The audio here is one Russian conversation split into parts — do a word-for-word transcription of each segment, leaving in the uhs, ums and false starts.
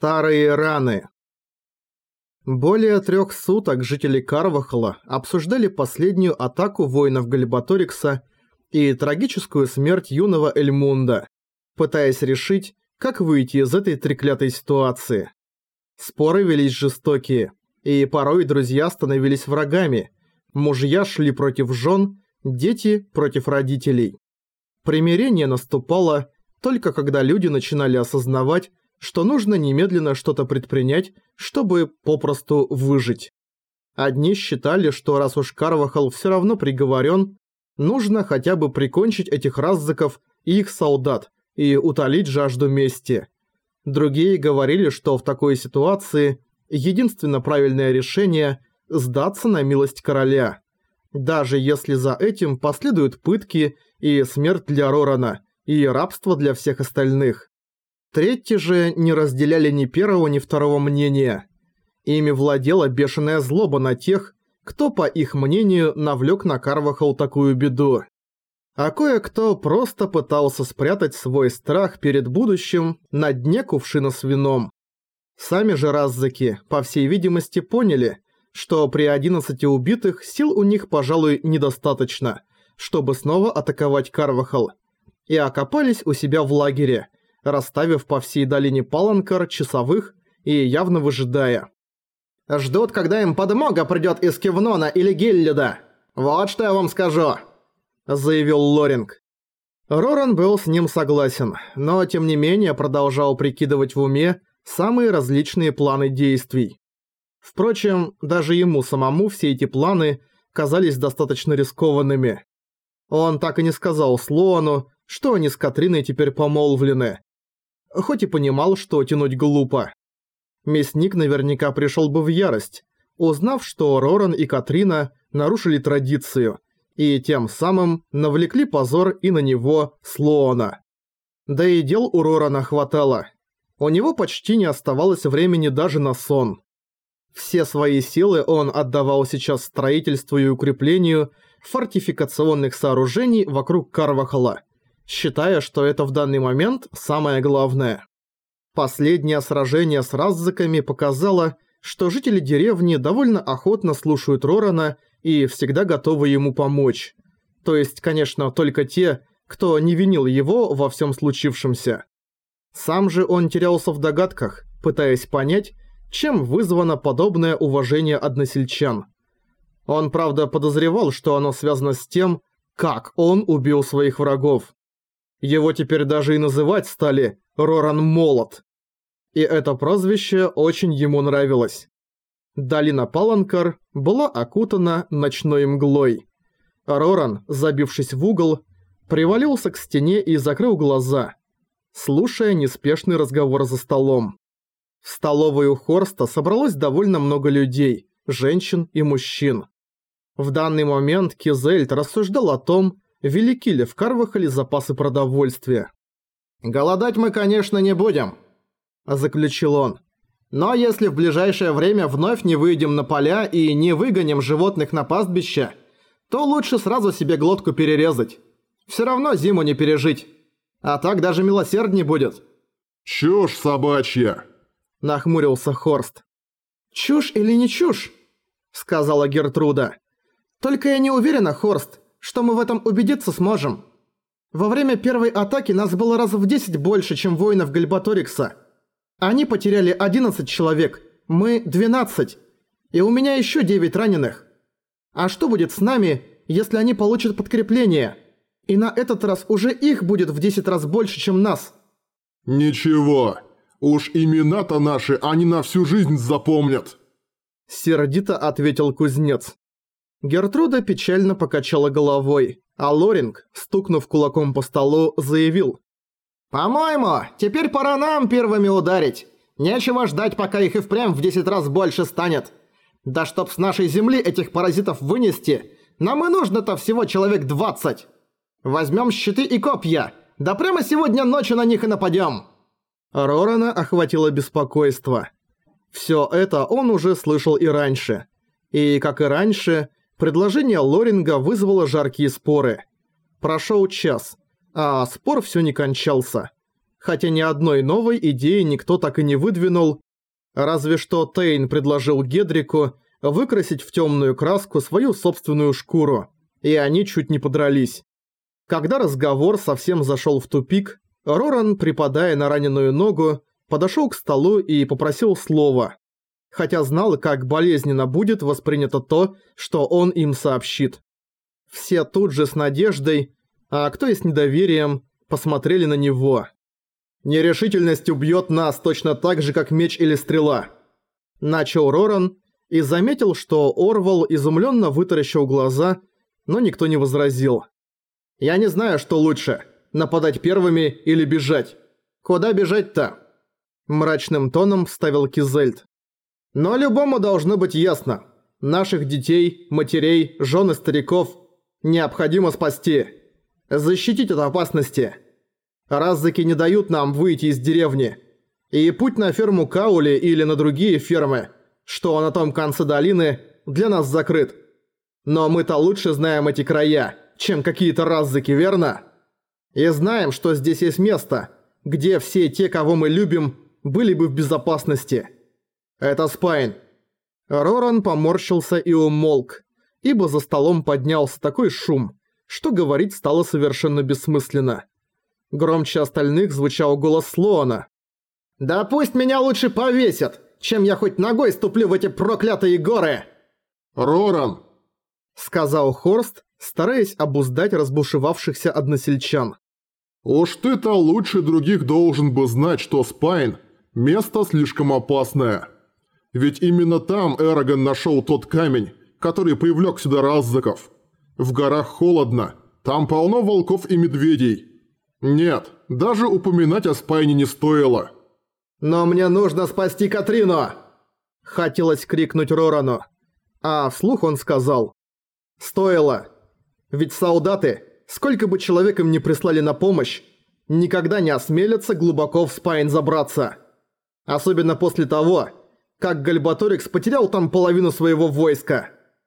Старые раны. Более трех суток жители Карвахала обсуждали последнюю атаку воинов Галбаторикса и трагическую смерть юного Эльмунда, пытаясь решить, как выйти из этой треклятой ситуации. Споры велись жестокие, и порой друзья становились врагами, мужья шли против жен, дети против родителей. Примирение наступало только когда люди начинали осознавать, что нужно немедленно что-то предпринять, чтобы попросту выжить. Одни считали, что раз уж Карвахал все равно приговорен, нужно хотя бы прикончить этих раззаков и их солдат и утолить жажду мести. Другие говорили, что в такой ситуации единственно правильное решение – сдаться на милость короля, даже если за этим последуют пытки и смерть для Рорана, и рабство для всех остальных. Третьи же не разделяли ни первого, ни второго мнения. Ими владела бешеная злоба на тех, кто, по их мнению, навлек на Карвахал такую беду. А кое-кто просто пытался спрятать свой страх перед будущим на дне кувшина с вином. Сами же раззаки, по всей видимости, поняли, что при одиннадцати убитых сил у них, пожалуй, недостаточно, чтобы снова атаковать Карвахал, и окопались у себя в лагере, расставив по всей долине Паланкар часовых и явно выжидая. «Ждут, когда им подмога придёт из Кивнона или Гиллида. Вот что я вам скажу», — заявил Лоринг. Роран был с ним согласен, но тем не менее продолжал прикидывать в уме самые различные планы действий. Впрочем, даже ему самому все эти планы казались достаточно рискованными. Он так и не сказал Слоану, что они с Катриной теперь помолвлены. Хоть и понимал, что тянуть глупо. Мясник наверняка пришел бы в ярость, узнав, что Роран и Катрина нарушили традицию и тем самым навлекли позор и на него, Слоана. Да и дел у Рорана хватало. У него почти не оставалось времени даже на сон. Все свои силы он отдавал сейчас строительству и укреплению фортификационных сооружений вокруг Карвахала, считая, что это в данный момент самое главное. Последнее сражение с раззаками показало, что жители деревни довольно охотно слушают Рорана и всегда готовы ему помочь. То есть, конечно, только те, кто не винил его во всем случившемся. Сам же он терялся в догадках, пытаясь понять, чем вызвано подобное уважение односельчан. Он, правда, подозревал, что оно связано с тем, как он убил своих врагов. Его теперь даже и называть стали Роран Молот. И это прозвище очень ему нравилось. Долина Паланкар была окутана ночной мглой. Роран, забившись в угол, привалился к стене и закрыл глаза, слушая неспешный разговор за столом. В столовой у Хорста собралось довольно много людей, женщин и мужчин. В данный момент Кизельд рассуждал о том, велики ли в Карвахале запасы продовольствия. «Голодать мы, конечно, не будем», – заключил он. «Но если в ближайшее время вновь не выйдем на поля и не выгоним животных на пастбище, то лучше сразу себе глотку перерезать. Все равно зиму не пережить. А так даже милосердней будет». «Чушь собачья», – нахмурился Хорст. «Чушь или не чушь?» – сказала Гертруда. «Только я не уверена, Хорст, что мы в этом убедиться сможем. Во время первой атаки нас было раз в десять больше, чем воинов Галбаторикса. Они потеряли одиннадцать человек, мы двенадцать, и у меня еще девять раненых. А что будет с нами, если они получат подкрепление? И на этот раз уже их будет в десять раз больше, чем нас». «Ничего, уж имена-то наши они на всю жизнь запомнят», – сердито ответил кузнец. Гертруда печально покачала головой, а Лоринг, стукнув кулаком по столу, заявил: «По-моему, теперь пора нам первыми ударить. Нечего ждать, пока их и впрямь в десять раз больше станет. Да чтоб с нашей земли этих паразитов вынести, нам и нужно-то всего человек двадцать. Возьмем щиты и копья, да прямо сегодня ночью на них и нападем». Рорана охватило беспокойство. Все это он уже слышал и раньше. И, как и раньше, предложение Лоринга вызвало жаркие споры. Прошел час, а спор все не кончался. хотя ни одной новой идеи никто так и не выдвинул, разве что Тейн предложил Гедрику выкрасить в темную краску свою собственную шкуру, и они чуть не подрались. Когда разговор совсем зашел в тупик, Роран, припадая на раненую ногу, подошел к столу и попросил слова, хотя знал, как болезненно будет воспринято то, что он им сообщит. Все тут же с надеждой, а кто и с недоверием, посмотрели на него. «Нерешительность убьет нас точно так же, как меч или стрела», – начал Роран и заметил, что Орвал изумленно вытаращил глаза, но никто не возразил. «Я не знаю, что лучше – нападать первыми или бежать. Куда бежать-то?» Мрачным тоном вставил Кизельд. «Но любому должно быть ясно. Наших детей, матерей, жен и стариков необходимо спасти. Защитить от опасности. Раззаки не дают нам выйти из деревни. И путь на ферму Каули или на другие фермы, что на том конце долины, для нас закрыт. Но мы-то лучше знаем эти края, чем какие-то раззаки, верно? И знаем, что здесь есть место, где все те, кого мы любим, были бы в безопасности. Это Спайн». Роран поморщился и умолк, ибо за столом поднялся такой шум, что говорить стало совершенно бессмысленно. Громче остальных звучал голос Слоана. «Да пусть меня лучше повесят, чем я хоть ногой ступлю в эти проклятые горы!» «Роран!» — сказал Хорст, стараясь обуздать разбушевавшихся односельчан. «Уж ты-то лучше других должен бы знать, что Спайн – место слишком опасное. Ведь именно там Эрагон нашел тот камень, который привлек сюда раззаков. В горах холодно, там полно волков и медведей. Нет, даже упоминать о Спайне не стоило». «Но мне нужно спасти Катрину!» – хотелось крикнуть Рорану. А вслух он сказал. «Стоило. Ведь солдаты, сколько бы человек им ни прислали на помощь, никогда не осмелятся глубоко в Спайн забраться. Особенно после того, как Гальбаторикс потерял там половину своего войска».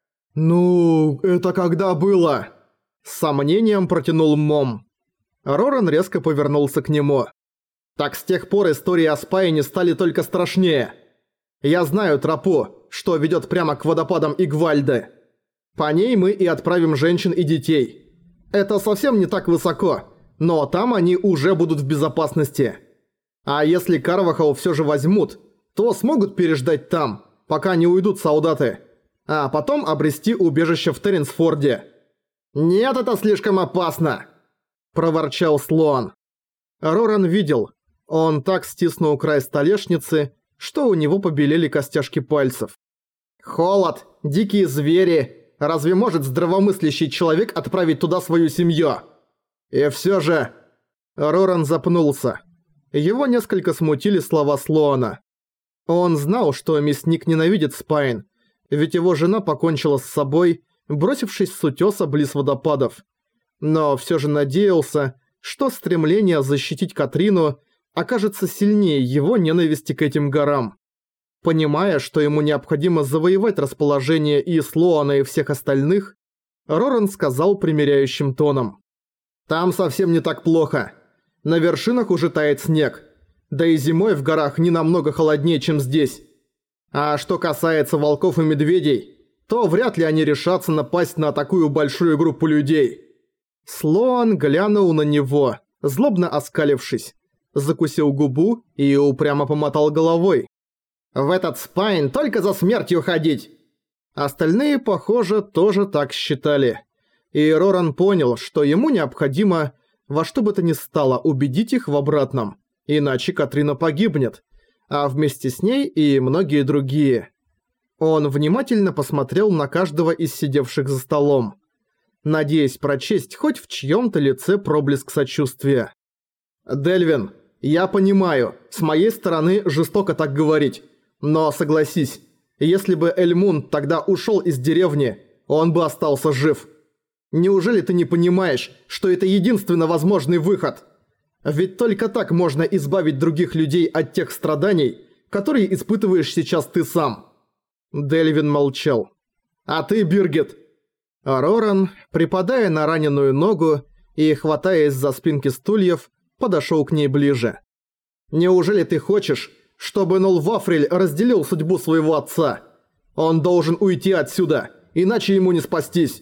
«Ну, это когда было?» С сомнением протянул Мом. Роран резко повернулся к нему. «Так с тех пор истории о Спайне стали только страшнее. Я знаю тропу, что ведет прямо к водопадам Игвальды. По ней мы и отправим женщин и детей. Это совсем не так высоко, но там они уже будут в безопасности. А если Карвахал все же возьмут, то смогут переждать там, пока не уйдут солдаты, а потом обрести убежище в Терренсфорде». «Нет, это слишком опасно!» – проворчал Слоан. Роран видел. Он так стиснул край столешницы, что у него побелели костяшки пальцев. «Холод, дикие звери. Разве может здравомыслящий человек отправить туда свою семью?» «И все же...» Роран запнулся. Его несколько смутили слова Слоана. Он знал, что мясник ненавидит Спайн, ведь его жена покончила с собой, бросившись с утёса близ водопадов. Но все же надеялся, что стремление защитить Катрину окажется сильнее его ненависти к этим горам. Понимая, что ему необходимо завоевать расположение и Слоана, и всех остальных, Роран сказал примиряющим тоном. «Там совсем не так плохо. На вершинах уже тает снег. Да и зимой в горах не намного холоднее, чем здесь. А что касается волков и медведей, то вряд ли они решатся напасть на такую большую группу людей». Слоан глянул на него, злобно оскалившись, закусил губу и упрямо помотал головой. «В этот Спайн только за смертью ходить!» Остальные, похоже, тоже так считали. И Роран понял, что ему необходимо во что бы то ни стало убедить их в обратном, иначе Катрина погибнет, а вместе с ней и многие другие. Он внимательно посмотрел на каждого из сидевших за столом, надеясь прочесть хоть в чьём-то лице проблеск сочувствия. «Дельвин, я понимаю, с моей стороны жестоко так говорить, но согласись, если бы Эльмунд тогда ушёл из деревни, он бы остался жив. Неужели ты не понимаешь, что это единственно возможный выход? Ведь только так можно избавить других людей от тех страданий, которые испытываешь сейчас ты сам». Дельвин молчал. «А ты, Биргит?» А Роран, припадая на раненую ногу и хватаясь за спинки стульев, подошёл к ней ближе. «Неужели ты хочешь, чтобы Нол Вафриль разделил судьбу своего отца? Он должен уйти отсюда, иначе ему не спастись!»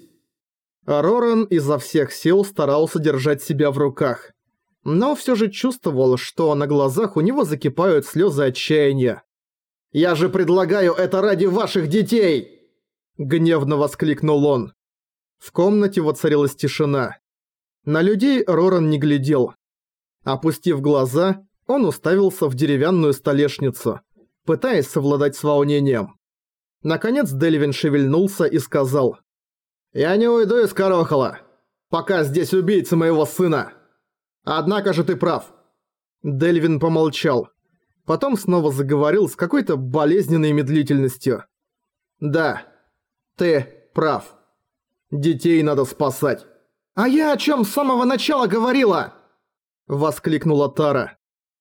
Роран изо всех сил старался держать себя в руках, но всё же чувствовал, что на глазах у него закипают слёзы отчаяния. «Я же предлагаю это ради ваших детей!» Гневно воскликнул он. В комнате воцарилась тишина. На людей Роран не глядел. Опустив глаза, он уставился в деревянную столешницу, пытаясь совладать с волнением. Наконец Дельвин шевельнулся и сказал: «Я не уйду из Корохола, пока здесь убийца моего сына. Однако же ты прав». Дельвин помолчал. Потом снова заговорил с какой-то болезненной медлительностью. «Да, ты прав. Детей надо спасать». «А я о чем с самого начала говорила?» Воскликнула Тара.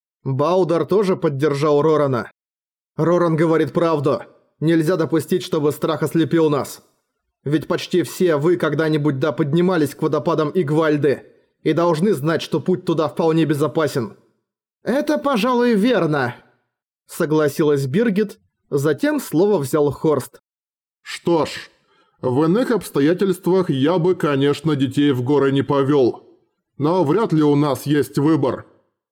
Баудер тоже поддержал Рорана. «Роран говорит правду. Нельзя допустить, чтобы страх ослепил нас. Ведь почти все вы когда-нибудь да поднимались к водопадам Игвальды и должны знать, что путь туда вполне безопасен». «Это, пожалуй, верно», — согласилась Биргит, затем слово взял Хорст. «Что ж, в иных обстоятельствах я бы, конечно, детей в горы не повёл. Но вряд ли у нас есть выбор».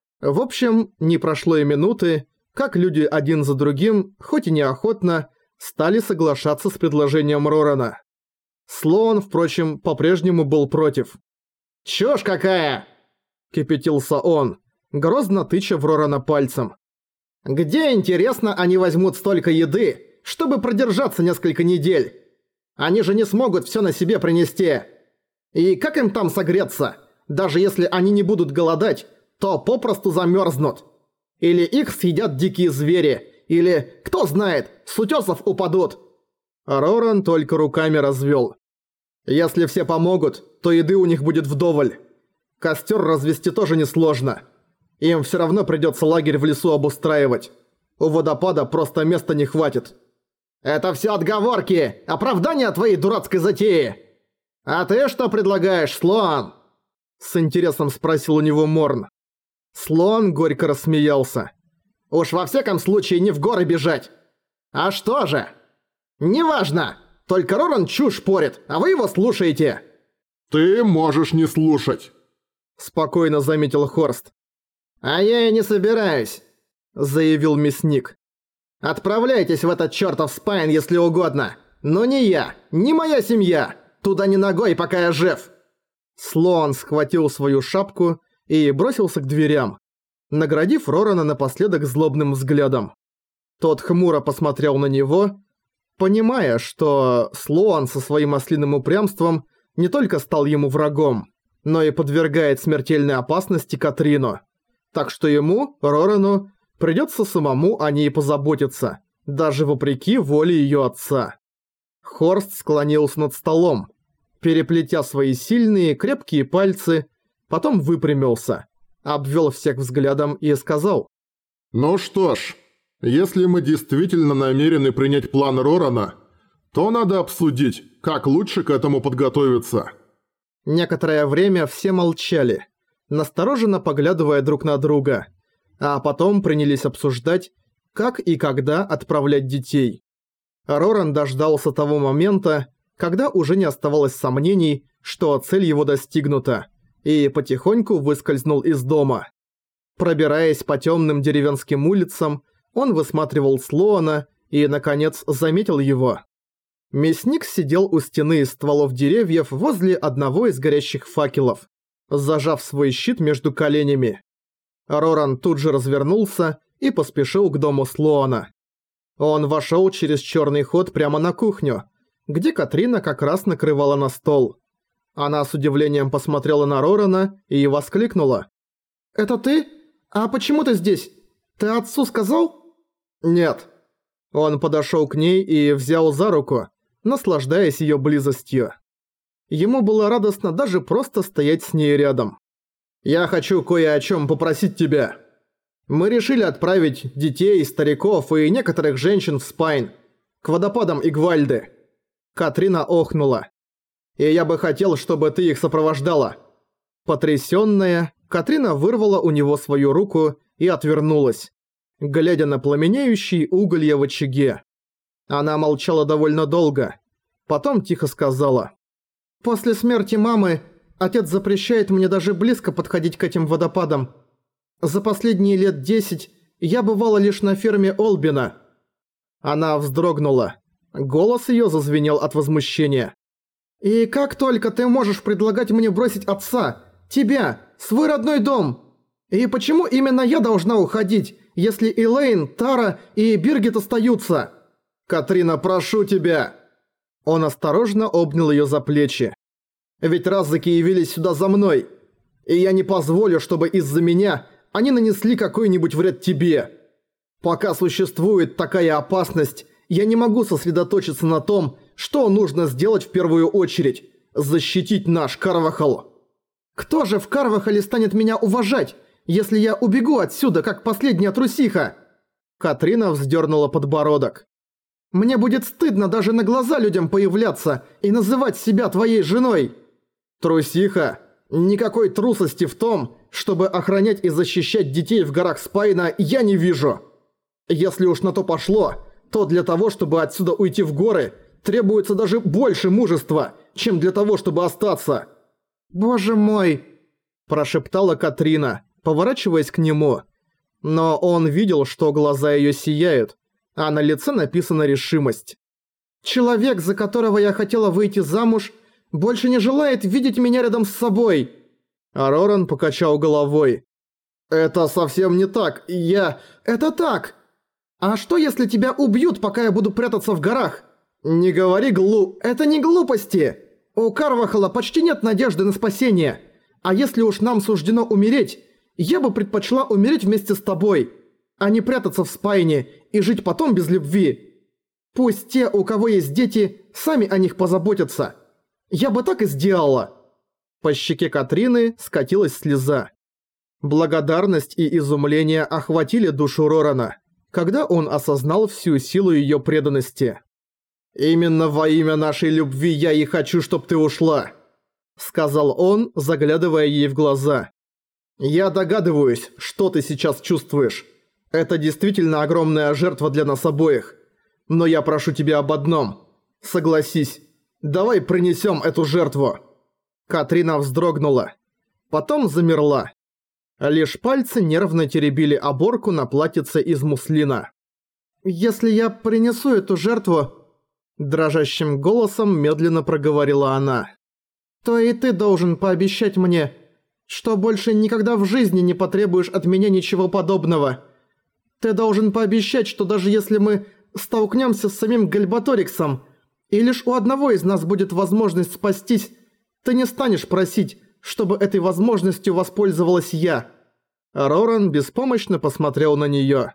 В общем, не прошло и минуты, как люди один за другим, хоть и неохотно, стали соглашаться с предложением Рорана. Слоан, впрочем, по-прежнему был против. «Чушь какая!» – кипятился он, грозно тыча в Рорана пальцем. «Где, интересно, они возьмут столько еды, чтобы продержаться несколько недель? Они же не смогут всё на себе принести. И как им там согреться? Даже если они не будут голодать, то попросту замёрзнут. Или их съедят дикие звери, или, кто знает, с утёсов упадут». Роран только руками развёл. «Если все помогут, то еды у них будет вдоволь. Костёр развести тоже несложно. Им всё равно придётся лагерь в лесу обустраивать. У водопада просто места не хватит». «Это всё отговорки, оправдания твоей дурацкой затеи. А ты что предлагаешь, Слоан?» С интересом спросил у него Морн. Слоан горько рассмеялся. «Уж во всяком случае не в горы бежать. А что же? Неважно, только Роран чушь порит, а вы его слушаете». «Ты можешь не слушать», – спокойно заметил Хорст. «А я и не собираюсь», – заявил мясник. «Отправляйтесь в этот чертов Спайн, если угодно. Но не я, не моя семья. Туда не ногой, пока я жив». Слоан схватил свою шапку и бросился к дверям, наградив Рорана напоследок злобным взглядом. Тот хмуро посмотрел на него, понимая, что Слоан со своим ослиным упрямством не только стал ему врагом, но и подвергает смертельной опасности Катрину. Так что ему, Рорану, придется самому о ней позаботиться, даже вопреки воле ее отца. Хорст склонился над столом, переплетя свои сильные, крепкие пальцы, потом выпрямился, обвел всех взглядом и сказал: «Ну что ж, если мы действительно намерены принять план Рорана, то надо обсудить, как лучше к этому подготовиться». Некоторое время все молчали, настороженно поглядывая друг на друга, а потом принялись обсуждать, как и когда отправлять детей. Роран дождался того момента, когда уже не оставалось сомнений, что цель его достигнута, и потихоньку выскользнул из дома. Пробираясь по темным деревенским улицам, он высматривал Слоана и, наконец, заметил его. Мясник сидел у стены из стволов деревьев возле одного из горящих факелов, зажав свой щит между коленями. Роран тут же развернулся и поспешил к дому Слоана. Он вошел через черный ход прямо на кухню, где Катрина как раз накрывала на стол. Она с удивлением посмотрела на Рорана и воскликнула: «Это ты? А почему ты здесь? Ты отцу сказал?» «Нет». Он подошел к ней и взял за руку, наслаждаясь ее близостью. Ему было радостно даже просто стоять с ней рядом. «Я хочу кое о чем попросить тебя. Мы решили отправить детей, стариков и некоторых женщин в Спайн, к водопадам Игвальды». Катрина охнула. «И я бы хотел, чтобы ты их сопровождала». Потрясённая, Катрина вырвала у него свою руку и отвернулась, глядя на пламенеющие уголья в очаге. Она молчала довольно долго. Потом тихо сказала: «После смерти мамы отец запрещает мне даже близко подходить к этим водопадам. За последние лет десять я бывала лишь на ферме Олбина». Она вздрогнула. Голос её зазвенел от возмущения. «И как только ты можешь предлагать мне бросить отца, тебя, свой родной дом? И почему именно я должна уходить, если Элейн, Тара и Биргит остаются?» «Катрина, прошу тебя!» Он осторожно обнял её за плечи. «Ведь разыки явились сюда за мной, и я не позволю, чтобы из-за меня они нанесли какой-нибудь вред тебе. Пока существует такая опасность, я не могу сосредоточиться на том, что нужно сделать в первую очередь – защитить наш Карвахал. Кто же в Карвахале станет меня уважать, если я убегу отсюда, как последняя трусиха?» Катрина вздернула подбородок. «Мне будет стыдно даже на глаза людям появляться и называть себя твоей женой». «Трусиха? Никакой трусости в том, чтобы охранять и защищать детей в горах Спайна, я не вижу. Если уж на то пошло, то для того, чтобы отсюда уйти в горы, требуется даже больше мужества, чем для того, чтобы остаться». «Боже мой!» – прошептала Катрина, поворачиваясь к нему. Но он видел, что глаза её сияют, а на лице написана решимость. «Человек, за которого я хотела выйти замуж, больше не желает видеть меня рядом с собой». А Роран покачал головой. «Это совсем не так, я... Это так! А что, если тебя убьют, пока я буду прятаться в горах? Не говори глу... Это не глупости! У Карвахала почти нет надежды на спасение. А если уж нам суждено умереть, я бы предпочла умереть вместе с тобой, а не прятаться в Спайне и жить потом без любви. Пусть те, у кого есть дети, сами о них позаботятся. Я бы так и сделала». По щеке Катрины скатилась слеза. Благодарность и изумление охватили душу Рорана, когда он осознал всю силу её преданности. «Именно во имя нашей любви я и хочу, чтоб ты ушла», — сказал он, заглядывая ей в глаза. «Я догадываюсь, что ты сейчас чувствуешь. Это действительно огромная жертва для нас обоих. Но я прошу тебя об одном. Согласись, давай принесем эту жертву». Катрина вздрогнула. Потом замерла. Лишь пальцы нервно теребили оборку на платьице из муслина. «Если я принесу эту жертву...» Дрожащим голосом медленно проговорила она. «То и ты должен пообещать мне, что больше никогда в жизни не потребуешь от меня ничего подобного. Ты должен пообещать, что даже если мы столкнемся с самим Гальбаториксом, и лишь у одного из нас будет возможность спастись, ты не станешь просить, чтобы этой возможностью воспользовалась я». Роран беспомощно посмотрел на неё.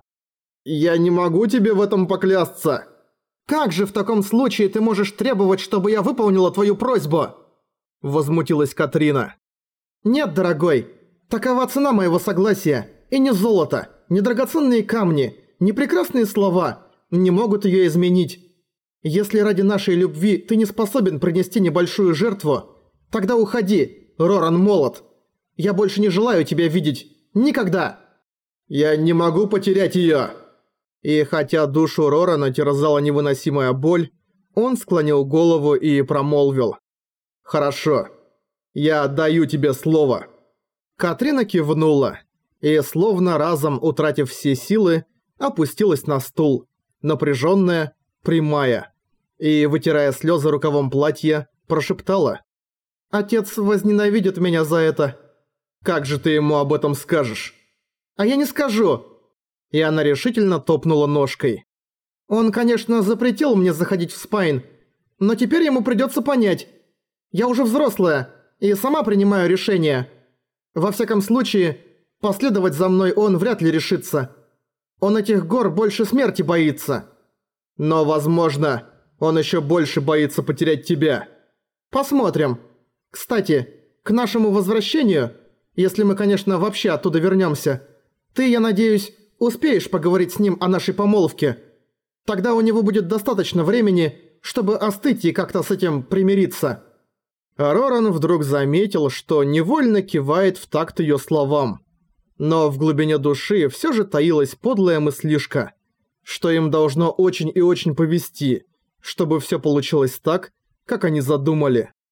«Я не могу тебе в этом поклясться». «Как же в таком случае ты можешь требовать, чтобы я выполнила твою просьбу?» Возмутилась Катрина. «Нет, дорогой, такова цена моего согласия, и не золото, не драгоценные камни, не прекрасные слова не могут её изменить. Если ради нашей любви ты не способен принести небольшую жертву, тогда уходи, Роран Молот. Я больше не желаю тебя видеть. Никогда!» «Я не могу потерять её!» И хотя душу Рорана терзала невыносимая боль, он склонил голову и промолвил: «Хорошо, я отдаю тебе слово». Катрина кивнула и, словно разом утратив все силы, опустилась на стул, напряженная, прямая, и, вытирая слезы рукавом платья, прошептала: «Отец возненавидит меня за это». «Как же ты ему об этом скажешь?» «А я не скажу!» И она решительно топнула ножкой. «Он, конечно, запретил мне заходить в Спайн, но теперь ему придется понять. Я уже взрослая и сама принимаю решения. Во всяком случае, последовать за мной он вряд ли решится. Он этих гор больше смерти боится. Но, возможно, он еще больше боится потерять тебя. Посмотрим. Кстати, к нашему возвращению, если мы, конечно, вообще оттуда вернемся, ты, я надеюсь, успеешь поговорить с ним о нашей помолвке. Тогда у него будет достаточно времени, чтобы остыть и как-то с этим примириться». Роран вдруг заметил, что невольно кивает в такт её словам. Но в глубине души всё же таилась подлая мыслишка, что им должно очень и очень повезти, чтобы всё получилось так, как они задумали.